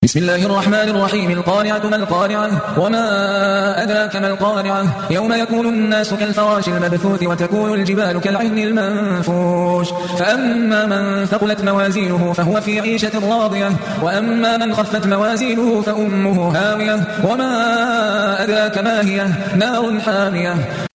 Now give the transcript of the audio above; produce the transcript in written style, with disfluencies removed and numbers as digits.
بسم الله الرحمن الرحيم. القارعة ما القارعة وما أدراك ما القارعة يوم يكون الناس كالفراش المبثوث وتكون الجبال كالعهن المنفوش فأما من ثقلت موازينه فهو في عيشة راضية وأما من خفت موازينه فأمه هاوية وما أدراك ما هي نار حامية.